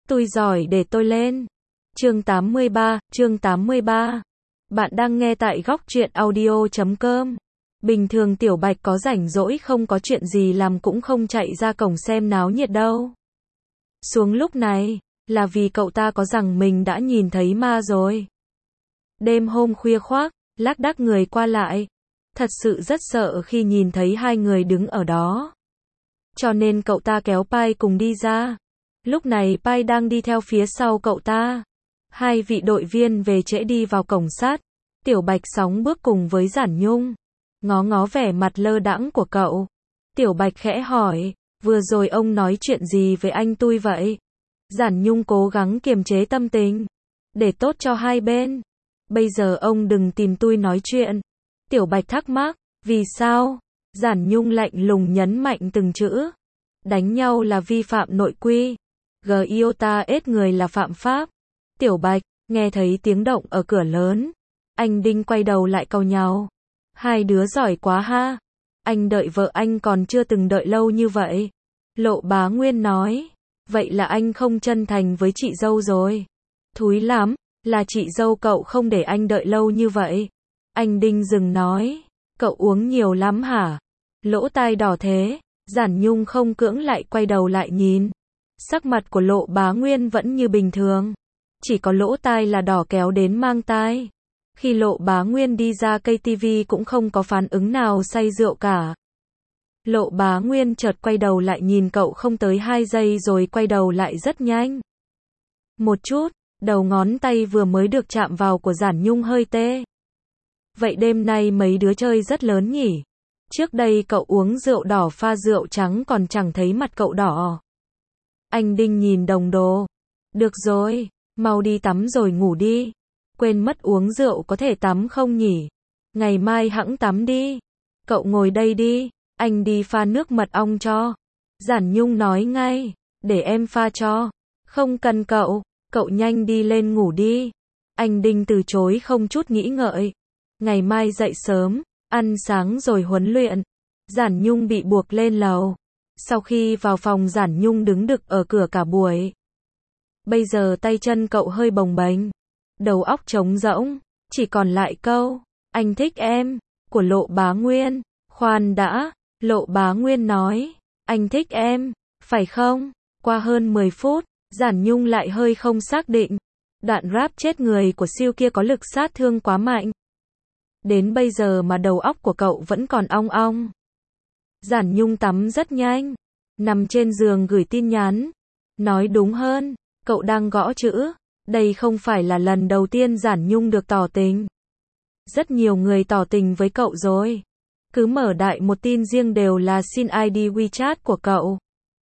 Tôi giỏi để tôi lên. Chương 83. Bạn đang nghe tại góc truyện audio.com. Bình thường Tiểu Bạch có rảnh rỗi không có chuyện gì làm cũng không chạy ra cổng xem náo nhiệt đâu. Xuống lúc này, là vì cậu ta có rằng mình đã nhìn thấy ma rồi. Đêm hôm khuya khoác, lác đác người qua lại. Thật sự rất sợ khi nhìn thấy hai người đứng ở đó. Cho nên cậu ta kéo Pai cùng đi ra. Lúc này Pai đang đi theo phía sau cậu ta. Hai vị đội viên về trễ đi vào cổng sát. Tiểu Bạch sóng bước cùng với Giản Nhung. Ngó vẻ mặt lơ đãng của cậu. Tiểu Bạch khẽ hỏi, vừa rồi ông nói chuyện gì với anh tôi vậy? Giản Nhung cố gắng kiềm chế tâm tình, để tốt cho hai bên. Bây giờ ông đừng tìm tôi nói chuyện. Tiểu Bạch thắc mắc, vì sao? Giản Nhung lạnh lùng nhấn mạnh từng chữ. Đánh nhau là vi phạm nội quy. Giota ết người là phạm pháp. Tiểu Bạch, nghe thấy tiếng động ở cửa lớn. Anh Đinh quay đầu lại cau nhàu. Hai đứa giỏi quá ha. Anh đợi vợ anh còn chưa từng đợi lâu như vậy. Lộ Bá Nguyên nói. Vậy là anh không chân thành với chị dâu rồi. Thúi lắm, là chị dâu cậu không để anh đợi lâu như vậy. Anh Đinh dừng nói. Cậu uống nhiều lắm hả? Lỗ tai đỏ thế. Giản Nhung không cưỡng lại quay đầu lại nhìn. Sắc mặt của Lộ Bá Nguyên vẫn như bình thường. Chỉ có lỗ tai là đỏ kéo đến mang tai. Khi Lộ Bá Nguyên đi ra cây tivi cũng không có phản ứng nào say rượu cả. Lộ Bá Nguyên chợt quay đầu lại nhìn cậu không tới 2 giây rồi quay đầu lại rất nhanh. Một chút, đầu ngón tay vừa mới được chạm vào của Giản Nhung hơi tê. Vậy đêm nay mấy đứa chơi rất lớn nhỉ? Trước đây cậu uống rượu đỏ pha rượu trắng còn chẳng thấy mặt cậu đỏ. Anh Đinh nhìn đồng đồ. Được rồi, mau đi tắm rồi ngủ đi. Quên mất uống rượu có thể tắm không nhỉ? Ngày mai hẵng tắm đi. Cậu ngồi đây đi, anh đi pha nước mật ong cho. Giản Nhung nói ngay, để em pha cho. Không cần cậu nhanh đi lên ngủ đi. Anh Đinh từ chối không chút nghĩ ngợi. Ngày mai dậy sớm, ăn sáng rồi huấn luyện. Giản Nhung bị buộc lên lầu. Sau khi vào phòng Giản Nhung đứng đực ở cửa cả buổi. Bây giờ tay chân cậu hơi bồng bềnh. Đầu óc trống rỗng, chỉ còn lại câu, anh thích em, của Lộ Bá Nguyên. Khoan đã, Lộ Bá Nguyên nói, anh thích em, phải không? Qua hơn 10 phút, Giản Nhung lại hơi không xác định. Đoạn rap chết người của siêu kia có lực sát thương quá mạnh. Đến bây giờ mà đầu óc của cậu vẫn còn ong ong. Giản Nhung tắm rất nhanh, nằm trên giường gửi tin nhắn. Nói đúng hơn, cậu đang gõ chữ. Đây không phải là lần đầu tiên Giản Nhung được tỏ tình. Rất nhiều người tỏ tình với cậu rồi. Cứ mở đại một tin riêng đều là xin ID WeChat của cậu.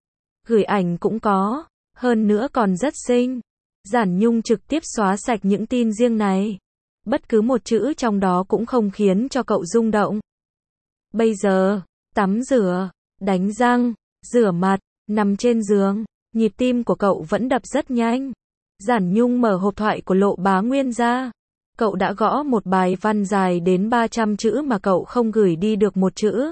Gửi ảnh cũng có, hơn nữa còn rất xinh. Giản Nhung trực tiếp xóa sạch những tin riêng này. Bất cứ một chữ trong đó cũng không khiến cho cậu rung động. Bây giờ, tắm rửa, đánh răng, rửa mặt, nằm trên giường, nhịp tim của cậu vẫn đập rất nhanh. Giản Nhung mở hộp thoại của Lộ Bá Nguyên ra. Cậu đã gõ một bài văn dài đến 300 chữ mà cậu không gửi đi được một chữ.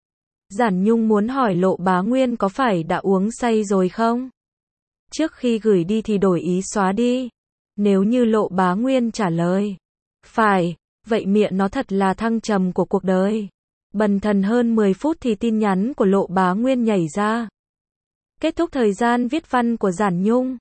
Giản Nhung muốn hỏi Lộ Bá Nguyên có phải đã uống say rồi không? Trước khi gửi đi thì đổi ý xóa đi. Nếu như Lộ Bá Nguyên trả lời phải, vậy miệng nó thật là thăng trầm của cuộc đời. Bần thần hơn 10 phút thì tin nhắn của Lộ Bá Nguyên nhảy ra. Kết thúc thời gian viết văn của Giản Nhung.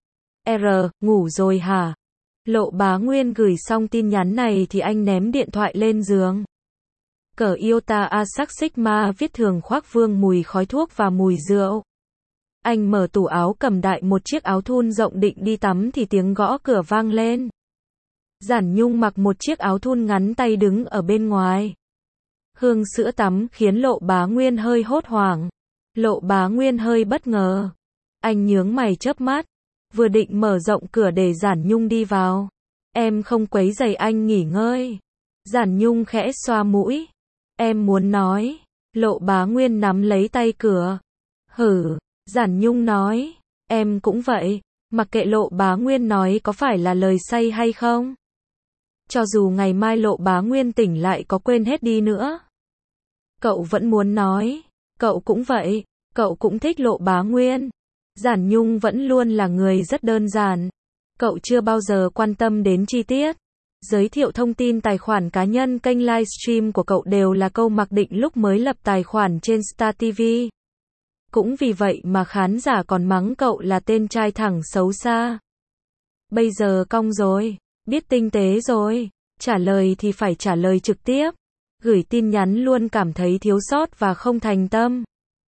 Ngủ rồi hả? Lộ Bá Nguyên gửi xong tin nhắn này thì anh ném điện thoại lên giường. Cờ Iota Asac Sigma viết thường khoác vương mùi khói thuốc và mùi rượu. Anh mở tủ áo cầm đại một chiếc áo thun rộng định đi tắm thì tiếng gõ cửa vang lên. Giản Nhung mặc một chiếc áo thun ngắn tay đứng ở bên ngoài. Hương sữa tắm khiến Lộ Bá Nguyên hơi hốt hoảng. Lộ Bá Nguyên hơi bất ngờ. Anh nhướng mày chớp mắt. Vừa định mở rộng cửa để Giản Nhung đi vào. Em không quấy rầy anh nghỉ ngơi. Giản Nhung khẽ xoa mũi. Em muốn nói. Lộ Bá Nguyên nắm lấy tay cửa. Hử, Giản Nhung nói. Em cũng vậy. Mặc kệ Lộ Bá Nguyên nói có phải là lời say hay không. Cho dù ngày mai Lộ Bá Nguyên tỉnh lại có quên hết đi nữa. Cậu vẫn muốn nói. Cậu cũng vậy. Cậu cũng thích Lộ Bá Nguyên. Giản Nhung vẫn luôn là người rất đơn giản. Cậu chưa bao giờ quan tâm đến chi tiết. Giới thiệu thông tin tài khoản cá nhân kênh livestream của cậu đều là câu mặc định lúc mới lập tài khoản trên Star TV. Cũng vì vậy mà khán giả còn mắng cậu là tên trai thẳng xấu xa. Bây giờ cong rồi, biết tinh tế rồi, trả lời thì phải trả lời trực tiếp. Gửi tin nhắn luôn cảm thấy thiếu sót và không thành tâm.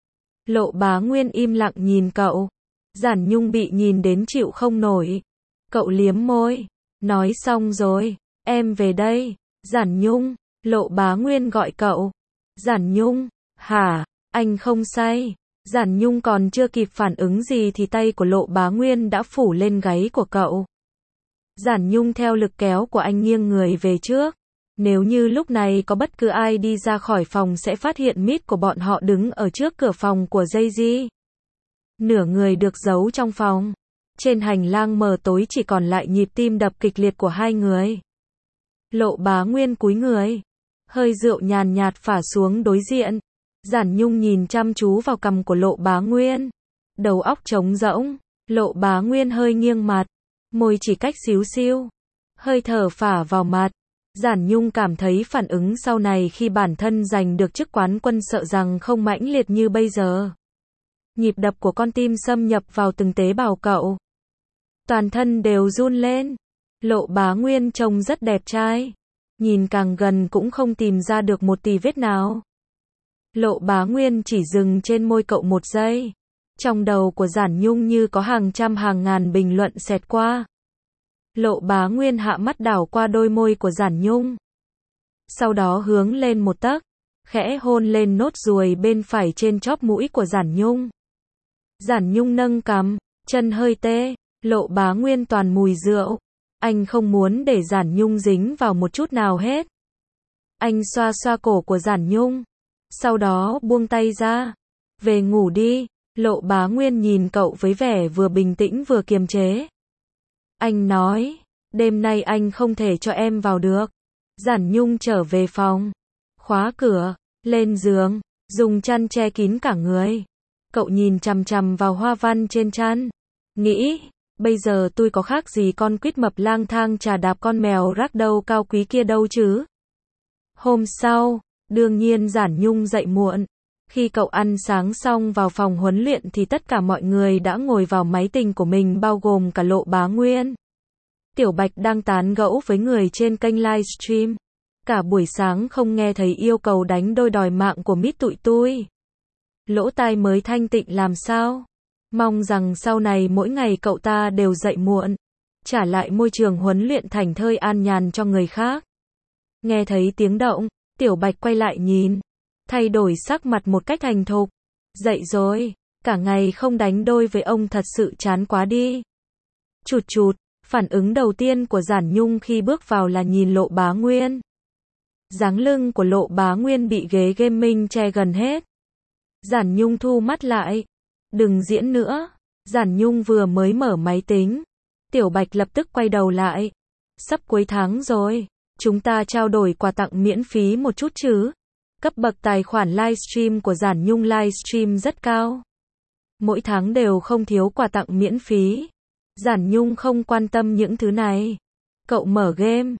Lộ Bá Nguyên im lặng nhìn cậu. Giản Nhung bị nhìn đến chịu không nổi. Cậu liếm môi. Nói xong rồi, em về đây. Giản Nhung, Lộ Bá Nguyên gọi cậu. Giản Nhung, hả, anh không say. Giản Nhung còn chưa kịp phản ứng gì thì tay của Lộ Bá Nguyên đã phủ lên gáy của cậu. Giản Nhung theo lực kéo của anh nghiêng người về trước. Nếu như lúc này có bất cứ ai đi ra khỏi phòng sẽ phát hiện mít của bọn họ đứng ở trước cửa phòng của Jay-Z. Nửa người được giấu trong phòng. Trên hành lang mờ tối chỉ còn lại nhịp tim đập kịch liệt của hai người. Lộ Bá Nguyên cúi người. Hơi rượu nhàn nhạt phả xuống đối diện. Giản Nhung nhìn chăm chú vào cằm của Lộ Bá Nguyên. Đầu óc trống rỗng. Lộ Bá Nguyên hơi nghiêng mặt. Môi chỉ cách xíu xiu. Hơi thở phả vào mặt. Giản Nhung cảm thấy phản ứng sau này khi bản thân giành được chức quán quân sợ rằng không mãnh liệt như bây giờ. Nhịp đập của con tim xâm nhập vào từng tế bào cậu. Toàn thân đều run lên. Lộ Bá Nguyên trông rất đẹp trai. Nhìn càng gần cũng không tìm ra được một tì vết nào. Lộ Bá Nguyên chỉ dừng trên môi cậu một giây. Trong đầu của Giản Nhung như có hàng trăm hàng ngàn bình luận xẹt qua. Lộ Bá Nguyên hạ mắt đảo qua đôi môi của Giản Nhung. Sau đó hướng lên một tấc, khẽ hôn lên nốt ruồi bên phải trên chóp mũi của Giản Nhung. Giản Nhung nâng cằm, chân hơi tê, Lộ Bá Nguyên toàn mùi rượu. Anh không muốn để Giản Nhung dính vào một chút nào hết. Anh xoa xoa cổ của Giản Nhung, sau đó buông tay ra. Về ngủ đi. Lộ Bá Nguyên nhìn cậu với vẻ vừa bình tĩnh vừa kiềm chế. Anh nói, đêm nay anh không thể cho em vào được. Giản Nhung trở về phòng, khóa cửa, lên giường, dùng chăn che kín cả người. Cậu nhìn chằm chằm vào hoa văn trên chăn, nghĩ, bây giờ tôi có khác gì con quýt mập lang thang chà đạp con mèo rác đâu cao quý kia đâu chứ. Hôm sau, đương nhiên Giản Nhung dậy muộn. Khi cậu ăn sáng xong vào phòng huấn luyện thì tất cả mọi người đã ngồi vào máy tính của mình bao gồm cả Lộ Bá Nguyên. Tiểu Bạch đang tán gẫu với người trên kênh livestream. Cả buổi sáng không nghe thấy yêu cầu đánh đôi đòi mạng của mít tụi tôi. Lỗ tai mới thanh tịnh làm sao? Mong rằng sau này mỗi ngày cậu ta đều dậy muộn. Trả lại môi trường huấn luyện thảnh thơi an nhàn cho người khác. Nghe thấy tiếng động, Tiểu Bạch quay lại nhìn. Thay đổi sắc mặt một cách thành thục. Dậy rồi, cả ngày không đánh đôi với ông thật sự chán quá đi. Chụt chụt, phản ứng đầu tiên của Giản Nhung khi bước vào là nhìn Lộ Bá Nguyên. Dáng lưng của Lộ Bá Nguyên bị ghế gaming che gần hết. Giản Nhung thu mắt lại. Đừng diễn nữa. Giản Nhung vừa mới mở máy tính. Tiểu Bạch lập tức quay đầu lại. Sắp cuối tháng rồi, chúng ta trao đổi quà tặng miễn phí một chút chứ. Cấp bậc tài khoản livestream của Giản Nhung livestream rất cao. Mỗi tháng đều không thiếu quà tặng miễn phí. Giản Nhung không quan tâm những thứ này. Cậu mở game,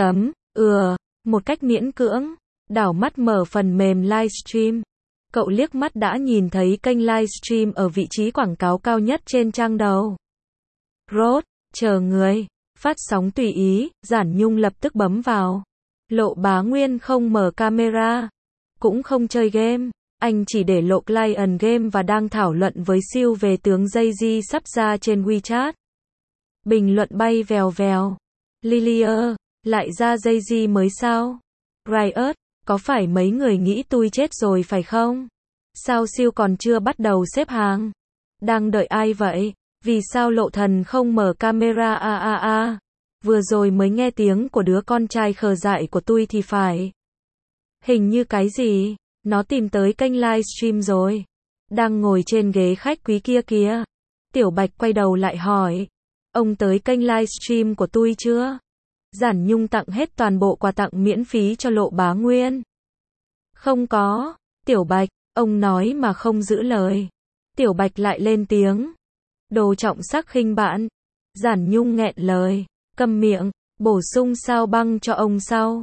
một cách miễn cưỡng, đảo mắt mở phần mềm livestream. Cậu liếc mắt đã nhìn thấy kênh livestream ở vị trí quảng cáo cao nhất trên trang đầu. Rốt, chờ người, phát sóng tùy ý, Giản Nhung lập tức bấm vào. Lộ Bá Nguyên không mở camera, cũng không chơi game, anh chỉ để lộ client game và đang thảo luận với siêu về tướng Jay-Z sắp ra trên WeChat. Bình luận bay vèo vèo. Lilia, lại ra Jay-Z mới sao? Riot, có phải mấy người nghĩ tôi chết rồi phải không? Sao siêu còn chưa bắt đầu xếp hàng? Đang đợi ai vậy? Vì sao Lộ Thần không mở camera Vừa rồi mới nghe tiếng của đứa con trai khờ dại của tôi thì phải. Hình như cái gì? Nó tìm tới kênh livestream rồi. Đang ngồi trên ghế khách quý kia kìa. Tiểu Bạch quay đầu lại hỏi. Ông tới kênh livestream của tôi chưa? Giản Nhung tặng hết toàn bộ quà tặng miễn phí cho Lộ Bá Nguyên. Không có. Tiểu Bạch, ông nói mà không giữ lời. Tiểu Bạch lại lên tiếng. Đồ trọng sắc khinh bạn. Giản Nhung nghẹn lời. Câm miệng, bổ sung sao băng cho ông sau.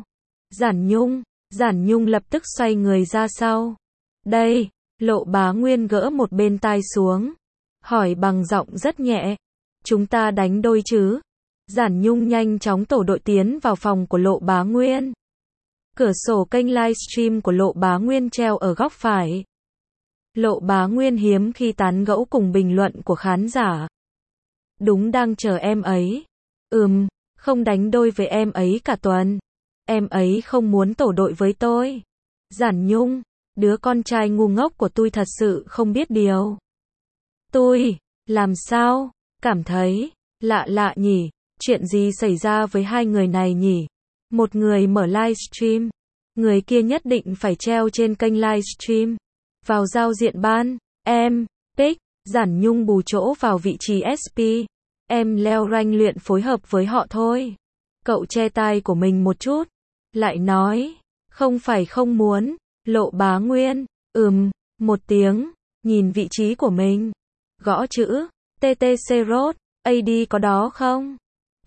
Giản Nhung lập tức xoay người ra sau. Đây, Lộ Bá Nguyên gỡ một bên tai xuống. Hỏi bằng giọng rất nhẹ. Chúng ta đánh đôi chứ? Giản Nhung nhanh chóng tổ đội tiến vào phòng của Lộ Bá Nguyên. Cửa sổ kênh livestream của Lộ Bá Nguyên treo ở góc phải. Lộ Bá Nguyên hiếm khi tán gẫu cùng bình luận của khán giả. Đúng đang chờ em ấy. Không đánh đôi với em ấy cả tuần. Em ấy không muốn tổ đội với tôi. Giản Nhung, đứa con trai ngu ngốc của tôi thật sự không biết điều. Tôi, làm sao? Cảm thấy, lạ lạ nhỉ? Chuyện gì xảy ra với hai người này nhỉ? Một người mở livestream, người kia nhất định phải treo trên kênh livestream. Vào giao diện ban, em, tích, Giản Nhung bù chỗ vào vị trí SP. Em leo rank luyện phối hợp với họ thôi. Cậu che tai của mình một chút. Lại nói, không phải không muốn. Lộ Bá Nguyên, một tiếng, nhìn vị trí của mình. Gõ chữ, TTC Road, AD có đó không?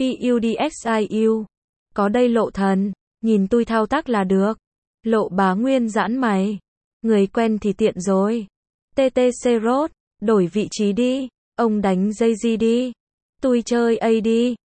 PUDXIU. Có đây Lộ Thần, nhìn tôi thao tác là được. Lộ Bá Nguyên giãn mày. Người quen thì tiện rồi. TTC Road, đổi vị trí đi. Ông đánh Jay-Z đi. Tôi chơi AD,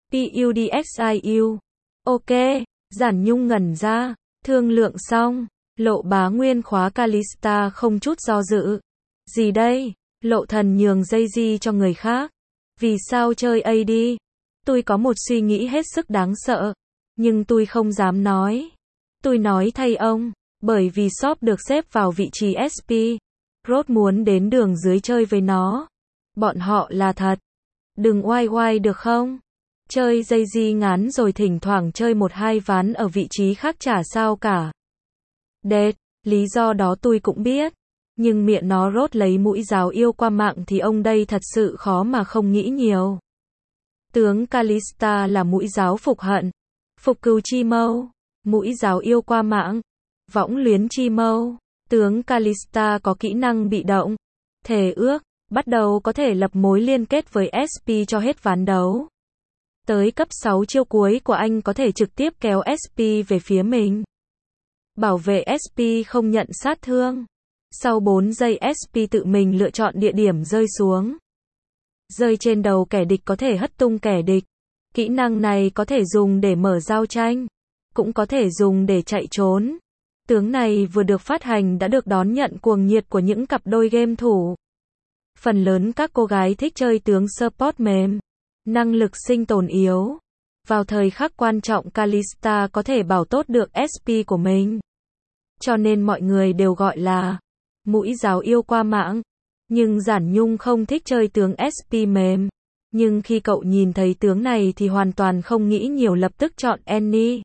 PUDXIU. Ok, Giản Nhung ngẩn ra. Thương lượng xong. Lộ Bá Nguyên khóa Kalista không chút do dự. Gì đây? Lộ Thần nhường Jay-Z cho người khác. Vì sao chơi AD? Tôi có một suy nghĩ hết sức đáng sợ. Nhưng tôi không dám nói. Tôi nói thay ông. Bởi vì shop được xếp vào vị trí SP. Rốt muốn đến đường dưới chơi với nó. Bọn họ là thật. Đừng oai oai được không? Chơi Jay-Z ngán rồi thỉnh thoảng chơi một hai ván ở vị trí khác chả sao cả. Đệt, lý do đó tôi cũng biết. Nhưng miệng nó Rốt lấy mũi giáo yêu qua mạng thì ông đây thật sự khó mà không nghĩ nhiều. Tướng Kalista là mũi giáo phục hận. Phục cừu chi mâu. Mũi giáo yêu qua mạng. Võng luyến chi mâu. Tướng Kalista có kỹ năng bị động. Thề ước, bắt đầu có thể lập mối liên kết với SP cho hết ván đấu. Tới cấp 6 chiêu cuối của anh có thể trực tiếp kéo SP về phía mình. Bảo vệ SP không nhận sát thương. Sau 4 giây SP tự mình lựa chọn địa điểm rơi xuống. Rơi trên đầu kẻ địch có thể hất tung kẻ địch. Kỹ năng này có thể dùng để mở giao tranh. Cũng có thể dùng để chạy trốn. Tướng này vừa được phát hành đã được đón nhận cuồng nhiệt của những cặp đôi game thủ. Phần lớn các cô gái thích chơi tướng support mềm. Năng lực sinh tồn yếu. Vào thời khắc quan trọng Kalista có thể bảo tốt được SP của mình. Cho nên mọi người đều gọi là mũi giáo yêu qua mạng. Nhưng Giản Nhung không thích chơi tướng SP mềm. Nhưng khi cậu nhìn thấy tướng này thì hoàn toàn không nghĩ nhiều, lập tức chọn Annie.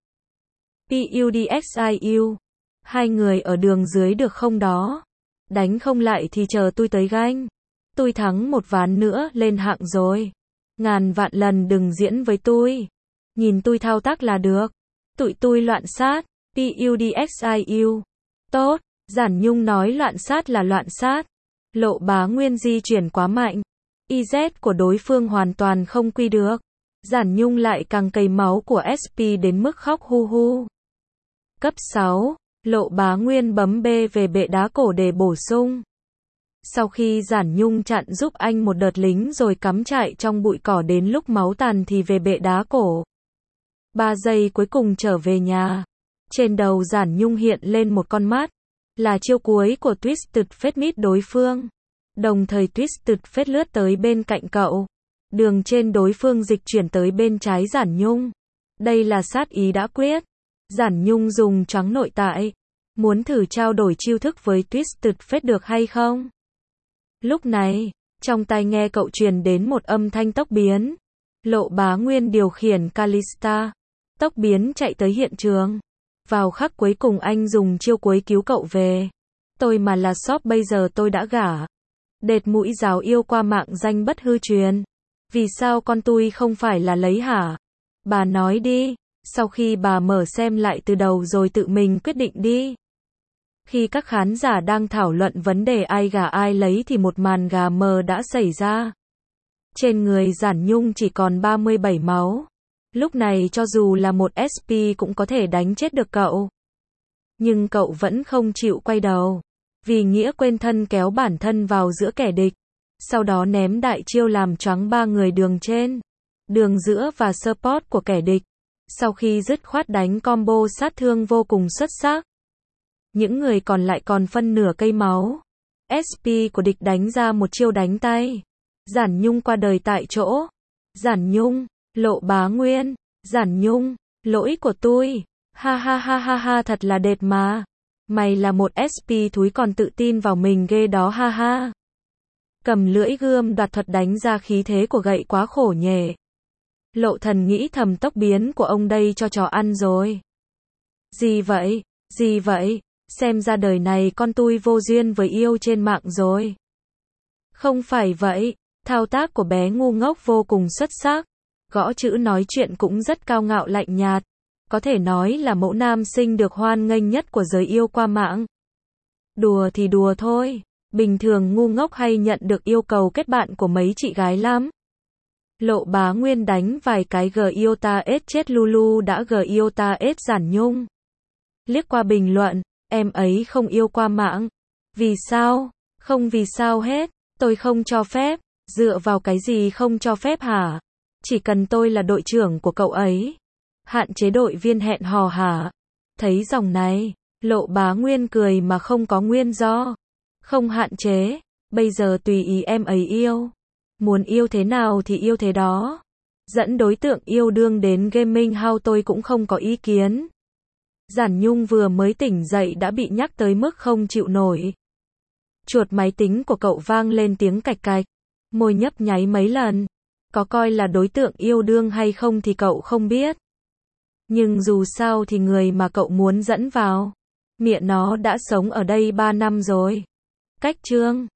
PUDXIU. Hai người ở đường dưới được không đó? Đánh không lại thì chờ tôi tới ganh. Tôi thắng một ván nữa lên hạng rồi. Ngàn vạn lần đừng diễn với tôi. Nhìn tôi thao tác là được. Tụi tôi loạn sát. PUDXIU. Tốt. Giản Nhung nói loạn sát là loạn sát. Lộ Bá Nguyên di chuyển quá mạnh. IZ của đối phương hoàn toàn không quy được. Giản Nhung lại càng cày máu của SP đến mức khóc hu hu. Cấp 6. Lộ Bá Nguyên bấm B về bệ đá cổ để bổ sung. Sau khi Giản Nhung chặn giúp anh một đợt lính rồi cắm trại trong bụi cỏ đến lúc máu tàn thì về bệ đá cổ. 3 giây cuối cùng trở về nhà. Trên đầu Giản Nhung hiện lên một con mắt. Là chiêu cuối của Twisted Fate mid đối phương. Đồng thời Twisted Fate lướt tới bên cạnh cậu. Đường trên đối phương dịch chuyển tới bên trái Giản Nhung. Đây là sát ý đã quyết. Giản Nhung dùng choáng nội tại. Muốn thử trao đổi chiêu thức với Twisted Fate được hay không? Lúc này, trong tai nghe cậu truyền đến một âm thanh tốc biến. Lộ Bá Nguyên điều khiển Kalista. Tốc biến chạy tới hiện trường. Vào khắc cuối cùng anh dùng chiêu cuối cứu cậu về. Tôi mà là shop bây giờ tôi đã gả. Đệt mũi giáo yêu qua mạng danh bất hư truyền. Vì sao con tôi không phải là lấy hả? Bà nói đi. Sau khi bà mở xem lại từ đầu rồi tự mình quyết định đi. Khi các khán giả đang thảo luận vấn đề ai gả ai lấy thì một màn gà mờ đã xảy ra. Trên người Giản Nhung chỉ còn 37 máu. Lúc này cho dù là một SP cũng có thể đánh chết được cậu. Nhưng cậu vẫn không chịu quay đầu. Vì nghĩa quên thân kéo bản thân vào giữa kẻ địch. Sau đó ném đại chiêu làm choáng 3 người đường trên, đường giữa và support của kẻ địch. Sau khi dứt khoát đánh combo sát thương vô cùng xuất sắc. Những người còn lại còn phân nửa cây máu. SP của địch đánh ra một chiêu đánh tay. Giản Nhung qua đời tại chỗ. Giản Nhung, Lộ Bá Nguyên, Giản Nhung, lỗi của tôi. Ha ha ha ha ha, thật là đệt mà. Mày là một SP thúi còn tự tin vào mình ghê đó ha ha. Cầm lưỡi gươm đoạt thuật đánh ra khí thế của gậy quá khổ nhề. Lộ Thần nghĩ thầm tốc biến của ông đây cho chó ăn rồi. Gì vậy? Gì vậy? Xem ra đời này con tui vô duyên với yêu trên mạng rồi. Không phải vậy, thao tác của bé ngu ngốc vô cùng xuất sắc. Gõ chữ nói chuyện cũng rất cao ngạo lạnh nhạt. Có thể nói là mẫu nam sinh được hoan nghênh nhất của giới yêu qua mạng. Đùa thì đùa thôi. Bình thường ngu ngốc hay nhận được yêu cầu kết bạn của mấy chị gái lắm. Lộ Bá Nguyên đánh vài cái Giota S chết Lulu đã Giota S Giản Nhung. Liếc qua bình luận, em ấy không yêu qua mạng. Vì sao? Không vì sao hết, tôi không cho phép. Dựa vào cái gì không cho phép hả? Chỉ cần tôi là đội trưởng của cậu ấy. Hạn chế đội viên hẹn hò hả? Thấy dòng này, Lộ Bá Nguyên cười mà không có nguyên do. Không hạn chế, bây giờ tùy ý em ấy yêu. Muốn yêu thế nào thì yêu thế đó. Dẫn đối tượng yêu đương đến gaming house tôi cũng không có ý kiến. Giản Nhung vừa mới tỉnh dậy đã bị nhắc tới mức không chịu nổi. Chuột máy tính của cậu vang lên tiếng cạch cạch. Môi nhấp nháy mấy lần. Có coi là đối tượng yêu đương hay không thì cậu không biết. Nhưng dù sao thì người mà cậu muốn dẫn vào, mẹ nó đã sống ở đây 3 năm rồi. Cách chương